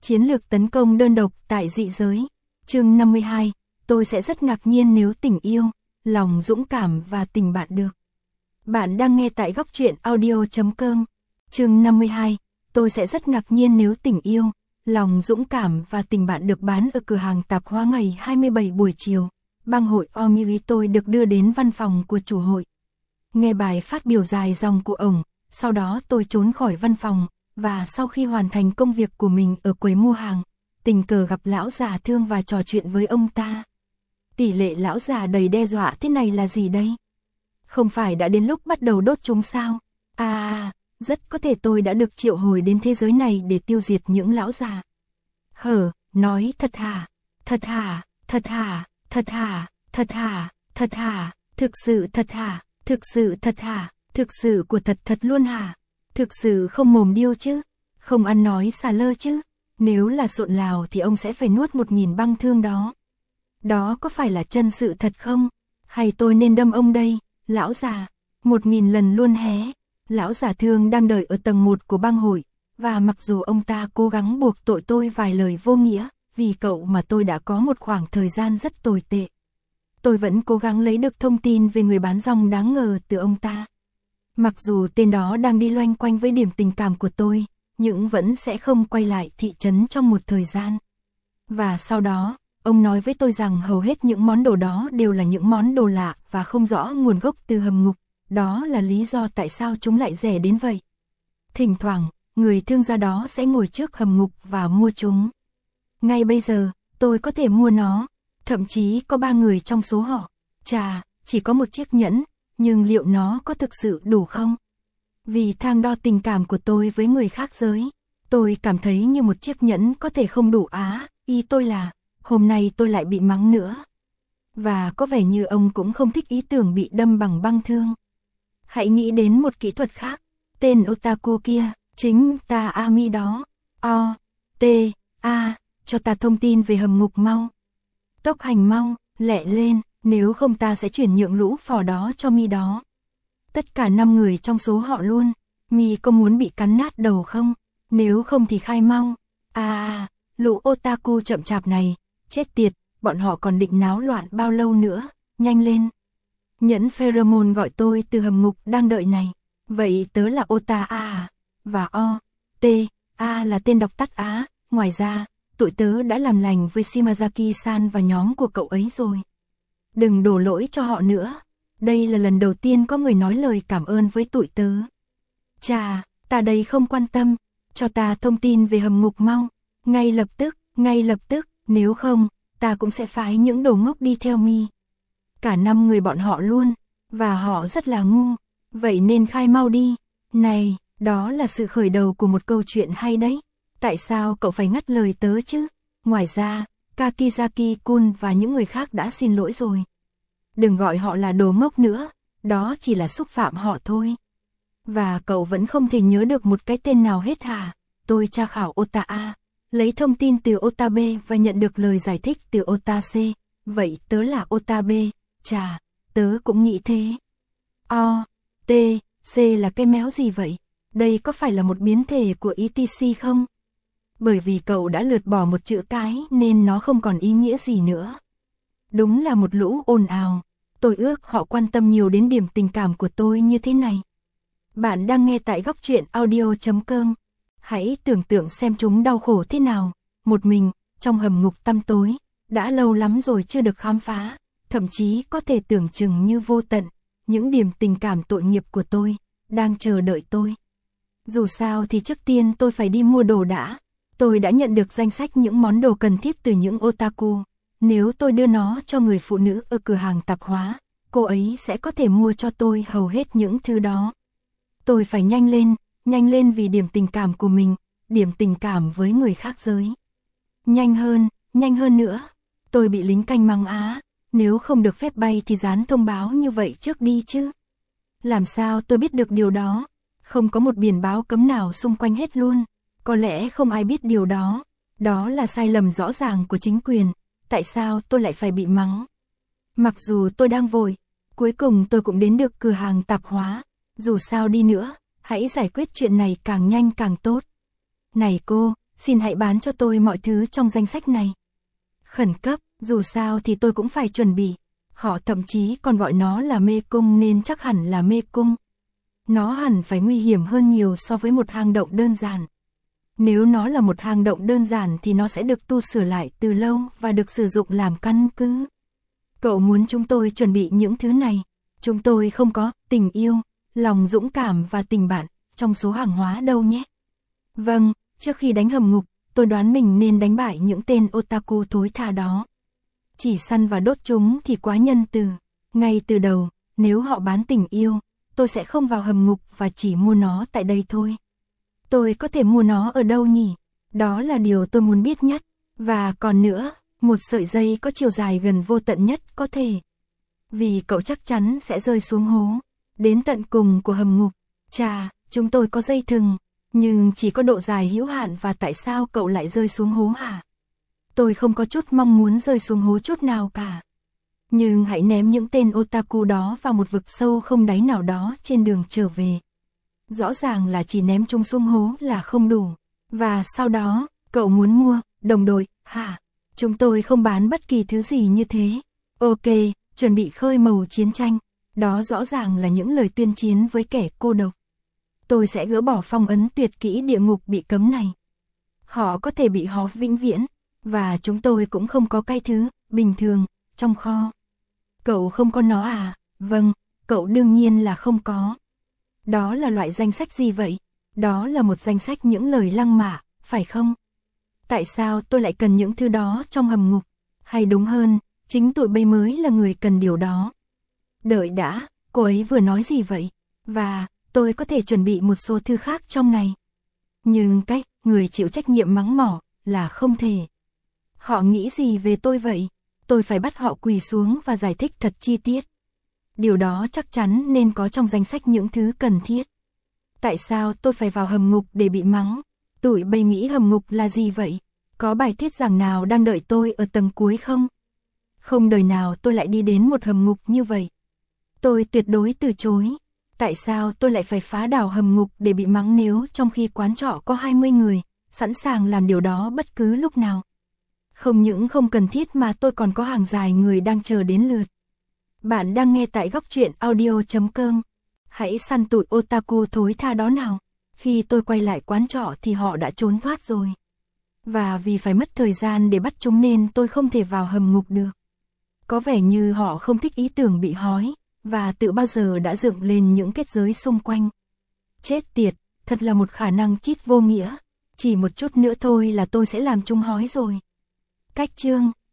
Chiến lược tấn công đơn độc tại dị giới. Chương 52, tôi sẽ rất ngạc nhiên nếu tình yêu, lòng dũng cảm và tình bạn được. Bạn đang nghe tại góc truyện audio.com. Chương 52, tôi sẽ rất ngạc nhiên nếu tình yêu, lòng dũng cảm và tình bạn được bán ở cửa hàng tạp hóa ngày 27 buổi chiều. Bang hội Omiri tôi được đưa đến văn phòng của chủ hội. Nghe bài phát biểu dài dòng của ổng, sau đó tôi trốn khỏi văn phòng, và sau khi hoàn thành công việc của mình ở quầy mua hàng, tình cờ gặp lão già Thương và trò chuyện với ông ta. Tỷ lệ lão già đầy đe dọa thế này là gì đây? Không phải đã đến lúc bắt đầu đốt chúng sao? Rất có thể tôi đã được triệu hồi đến thế giới này để tiêu diệt những lão già. Nói thật hả? Thật hả? Thật hả? Thật hả? Thật hả? Thật hả? Thực sự thật hả? Thực sự thật hả? Thực sự của thật luôn hả? Thực sự không mồm điêu chứ? Không ăn nói xà lơ chứ? Nếu là sộn lào thì ông sẽ phải nuốt 1000 băng thương đó. Đó có phải là chân sự thật không? Hay tôi nên đâm ông đây, lão già? 1000 lần luôn hé. Lão già Thương đang đợi ở tầng 1 của bang hội, và mặc dù ông ta cố gắng buộc tội tôi vài lời vô nghĩa, vì cậu mà tôi đã có một khoảng thời gian rất tồi tệ. Tôi vẫn cố gắng lấy được thông tin về người bán rong đáng ngờ từ ông ta. Mặc dù tên đó đang đi loanh quanh với điểm tình cảm của tôi, nhưng vẫn sẽ không quay lại thị trấn trong một thời gian. Và sau đó, ông nói với tôi rằng hầu hết những món đồ đó đều là những món đồ lạ và không rõ nguồn gốc từ hầm ngục. Đó là lý do tại sao chúng lại rẻ đến vậy. Thỉnh thoảng, người thương gia đó sẽ ngồi trước hầm ngục và mua chúng. Ngay bây giờ, tôi có thể mua nó. Thậm chí có 3 người trong số họ. Chà, chỉ có một chiếc nhẫn, nhưng liệu nó có thực sự đủ không? Vì thang đo tình cảm của tôi với người khác giới, tôi cảm thấy như một chiếc nhẫn có thể không đủ ý tôi là, hôm nay tôi lại bị mắng nữa. Và có vẻ như ông cũng không thích ý tưởng bị đâm bằng băng thương. Hãy nghĩ đến một kỹ thuật khác, tên otaku kia, chính ta Ami đó. Cho ta thông tin về hầm ngục mau. Tốc hành mau, lẹ lên, nếu không ta sẽ chuyển nhượng lũ phò đó cho mi đó. Tất cả 5 người trong số họ luôn, mi có muốn bị cắn nát đầu không? Nếu không thì khai mau. Lũ otaku chậm chạp này, chết tiệt, bọn họ còn định náo loạn bao lâu nữa, nhanh lên. Nhẫn pheromone gọi tôi từ hầm ngục đang đợi này. Vậy tớ là Ota A và O.T.A là tên đọc tắt Á. Ngoài ra, tụi tớ đã làm lành với Shimazaki-san và nhóm của cậu ấy rồi. Đừng đổ lỗi cho họ nữa. Đây là lần đầu tiên có người nói lời cảm ơn với tụi tớ. Chà, ta đây không quan tâm. Cho ta thông tin về hầm ngục mau. Ngay lập tức, nếu không, ta cũng sẽ phái những đồ ngốc đi theo mi. Cả 5 người bọn họ luôn, và họ rất là ngu. Vậy nên khai mau đi. Này, đó là sự khởi đầu của một câu chuyện hay đấy. Tại sao cậu phải ngắt lời tớ chứ? Ngoài ra, Kakizaki-kun và những người khác đã xin lỗi rồi. Đừng gọi họ là đồ ngốc nữa, đó chỉ là xúc phạm họ thôi. Và cậu vẫn không thể nhớ được một cái tên nào hết hả? Tôi tra khảo Ota A, lấy thông tin từ Ota B và nhận được lời giải thích từ Ota C. Vậy tớ là Ota B. Chà, tớ cũng nghĩ thế. O.T.C là cái méo gì vậy? Đây có phải là một biến thể của ETC không? Bởi vì cậu đã lược bỏ một chữ cái nên nó không còn ý nghĩa gì nữa. Đúng là một lũ ồn ào. Tôi ước họ quan tâm nhiều đến điểm tình cảm của tôi như thế này. Bạn đang nghe tại góc truyện audio.com. Hãy tưởng tượng xem chúng đau khổ thế nào. Một mình, trong hầm ngục tăm tối. Đã lâu lắm rồi chưa được khám phá. Thậm chí có thể tưởng chừng như vô tận. Những điểm tình cảm tội nghiệp của tôi đang chờ đợi tôi. Dù sao thì trước tiên tôi phải đi mua đồ đã. Tôi đã nhận được danh sách những món đồ cần thiết từ những otaku. Nếu tôi đưa nó cho người phụ nữ ở cửa hàng tạp hóa, cô ấy sẽ có thể mua cho tôi hầu hết những thứ đó. Tôi phải nhanh lên vì điểm tình cảm của mình, điểm tình cảm với người khác giới. Nhanh hơn nữa. Tôi bị lính canh mắng nếu không được phép bay thì dán thông báo như vậy trước đi chứ. Làm sao tôi biết được điều đó? Không có một biển báo cấm nào xung quanh hết luôn. Có lẽ không ai biết điều đó. Đó là sai lầm rõ ràng của chính quyền. Tại sao tôi lại phải bị mắng? Mặc dù tôi đang vội, cuối cùng tôi cũng đến được cửa hàng tạp hóa. Dù sao đi nữa, hãy giải quyết chuyện này càng nhanh càng tốt. Này cô, xin hãy bán cho tôi mọi thứ trong danh sách này. Khẩn cấp, dù sao thì tôi cũng phải chuẩn bị. Họ thậm chí còn gọi nó là mê cung nên chắc hẳn là mê cung. Nó hẳn phải nguy hiểm hơn nhiều so với một hang động đơn giản. Nếu nó là một hang động đơn giản thì nó sẽ được tu sửa lại từ lâu và được sử dụng làm căn cứ. Cậu muốn chúng tôi chuẩn bị những thứ này. Chúng tôi không có tình yêu, lòng dũng cảm và tình bạn trong số hàng hóa đâu nhé. Vâng, trước khi đánh hầm ngục, tôi đoán mình nên đánh bại những tên otaku thối tha đó. Chỉ săn và đốt chúng thì quá nhân từ. Ngay từ đầu, nếu họ bán tình yêu, tôi sẽ không vào hầm ngục và chỉ mua nó tại đây thôi. Tôi có thể mua nó ở đâu nhỉ? Đó là điều tôi muốn biết nhất. Và còn nữa, một sợi dây có chiều dài gần vô tận nhất có thể. Vì cậu chắc chắn sẽ rơi xuống hố. Đến tận cùng của hầm ngục. Chà, chúng tôi có dây thừng. Nhưng chỉ có độ dài hữu hạn và tại sao cậu lại rơi xuống hố hả? Tôi không có chút mong muốn rơi xuống hố chút nào cả. Nhưng hãy ném những tên otaku đó vào một vực sâu không đáy nào đó trên đường trở về. Rõ ràng là chỉ ném chúng xuống hố là không đủ. Và sau đó, cậu muốn mua, đồng đội, hả? Chúng tôi không bán bất kỳ thứ gì như thế. Ok, chuẩn bị khơi màu chiến tranh. Đó rõ ràng là những lời tuyên chiến với kẻ cô độc. Tôi sẽ gỡ bỏ phong ấn tuyệt kỹ địa ngục bị cấm này. Họ có thể bị hó vĩnh viễn. Và chúng tôi cũng không có cái thứ, bình thường, trong kho. Cậu không có nó à? Vâng, cậu đương nhiên là không có. Đó là loại danh sách gì vậy? Đó là một danh sách những lời lăng mạ, phải không? Tại sao tôi lại cần những thứ đó trong hầm ngục? Hay đúng hơn, chính tụi bay mới là người cần điều đó. Đợi đã, cô ấy vừa nói gì vậy? Và, tôi có thể chuẩn bị một số thư khác trong này. Nhưng cách, người chịu trách nhiệm mắng mỏ, là không thể. Họ nghĩ gì về tôi vậy? Tôi phải bắt họ quỳ xuống và giải thích thật chi tiết. Điều đó chắc chắn nên có trong danh sách những thứ cần thiết. Tại sao tôi phải vào hầm ngục để bị mắng? Tụi bay nghĩ hầm ngục là gì vậy? Có bài thuyết giảng nào đang đợi tôi ở tầng cuối không? Không đời nào tôi lại đi đến một hầm ngục như vậy. Tôi tuyệt đối từ chối. Tại sao tôi lại phải phá đảo hầm ngục để bị mắng nếu trong khi quán trọ có 20 người, sẵn sàng làm điều đó bất cứ lúc nào? Không những không cần thiết mà tôi còn có hàng dài người đang chờ đến lượt. Bạn đang nghe tại góc truyện audio.com. Hãy săn tụi otaku thối tha đó nào. Khi tôi quay lại quán trọ thì họ đã trốn thoát rồi. Và vì phải mất thời gian để bắt chúng nên tôi không thể vào hầm ngục được. Có vẻ như họ không thích ý tưởng bị hói, và tự bao giờ đã dựng lên những kết giới xung quanh. Chết tiệt, thật là một khả năng chít vô nghĩa. Chỉ một chút nữa thôi là tôi sẽ làm chúng hói rồi. Cách chương